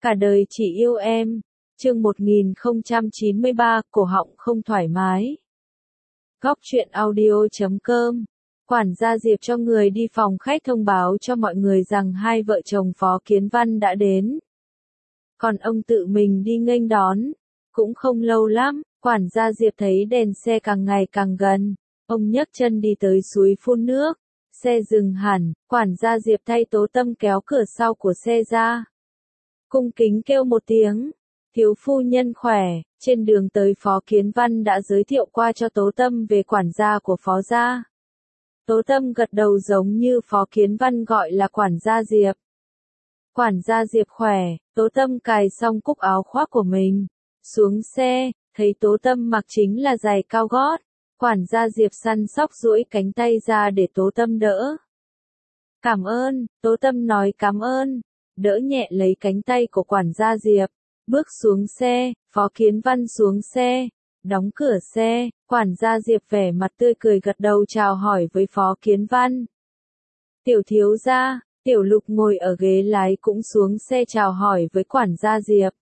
Cả đời chỉ yêu em. Chương 1093, cổ họng không thoải mái. Góc truyện audio.com. Quản gia Diệp cho người đi phòng khách thông báo cho mọi người rằng hai vợ chồng Phó Kiến Văn đã đến. Còn ông tự mình đi nghênh đón. Cũng không lâu lắm, quản gia Diệp thấy đèn xe càng ngày càng gần. Ông nhấc chân đi tới suối phun nước. Xe dừng hẳn, quản gia Diệp thay Tố Tâm kéo cửa sau của xe ra. Cung kính kêu một tiếng. Thiếu phu nhân khỏe. Trên đường tới Phó Kiến Văn đã giới thiệu qua cho Tố Tâm về quản gia của Phó gia. Tố Tâm gật đầu giống như Phó Kiến Văn gọi là quản gia Diệp. Quản gia Diệp khỏe. Tố Tâm cài xong cúc áo khoác của mình. Xuống xe, thấy Tố Tâm mặc chính là giày cao gót. Quản gia Diệp săn sóc duỗi cánh tay ra để Tố Tâm đỡ. Cảm ơn, Tố Tâm nói cảm ơn. Đỡ nhẹ lấy cánh tay của quản gia Diệp. Bước xuống xe, Phó Kiến Văn xuống xe. Đóng cửa xe, quản gia Diệp vẻ mặt tươi cười gật đầu chào hỏi với Phó Kiến Văn. Tiểu thiếu gia, Tiểu Lục ngồi ở ghế lái cũng xuống xe chào hỏi với quản gia Diệp.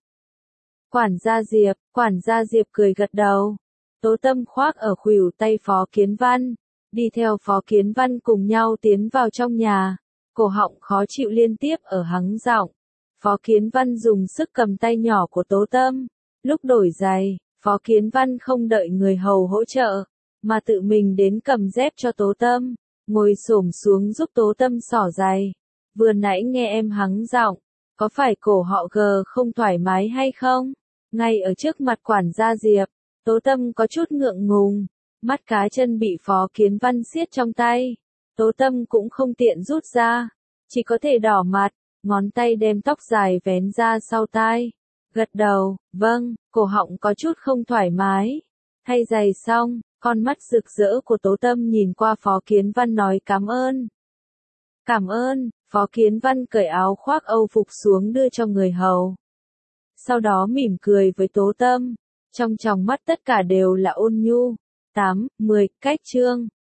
Quản gia Diệp cười gật đầu. Tố Tâm khoác ở khuỷu tay Phó Kiến Văn, đi theo Phó Kiến Văn cùng nhau tiến vào trong nhà. Cổ họng khó chịu liên tiếp ở hắng giọng. Phó Kiến Văn dùng sức cầm tay nhỏ của Tố Tâm. Lúc đổi giày, Phó Kiến Văn không đợi người hầu hỗ trợ, mà tự mình đến cầm dép cho Tố Tâm, ngồi xổm xuống giúp Tố Tâm xỏ giày. Vừa nãy nghe em hắng giọng, có phải cổ họ gờ không thoải mái hay không? Ngay ở trước mặt quản gia Diệp, Tố Tâm có chút ngượng ngùng, mắt cá chân bị Phó Kiến Văn siết trong tay. Tố Tâm cũng không tiện rút ra, chỉ có thể đỏ mặt, ngón tay đem tóc dài vén ra sau tai. Gật đầu, vâng, cổ họng có chút không thoải mái. Thay giày xong, con mắt rực rỡ của Tố Tâm nhìn qua Phó Kiến Văn nói cảm ơn. Cảm ơn, Phó Kiến Văn cởi áo khoác Âu phục xuống đưa cho người hầu. Sau đó mỉm cười với Tố Tâm, trong tròng mắt tất cả đều là ôn nhu. 8, 10, cách chương.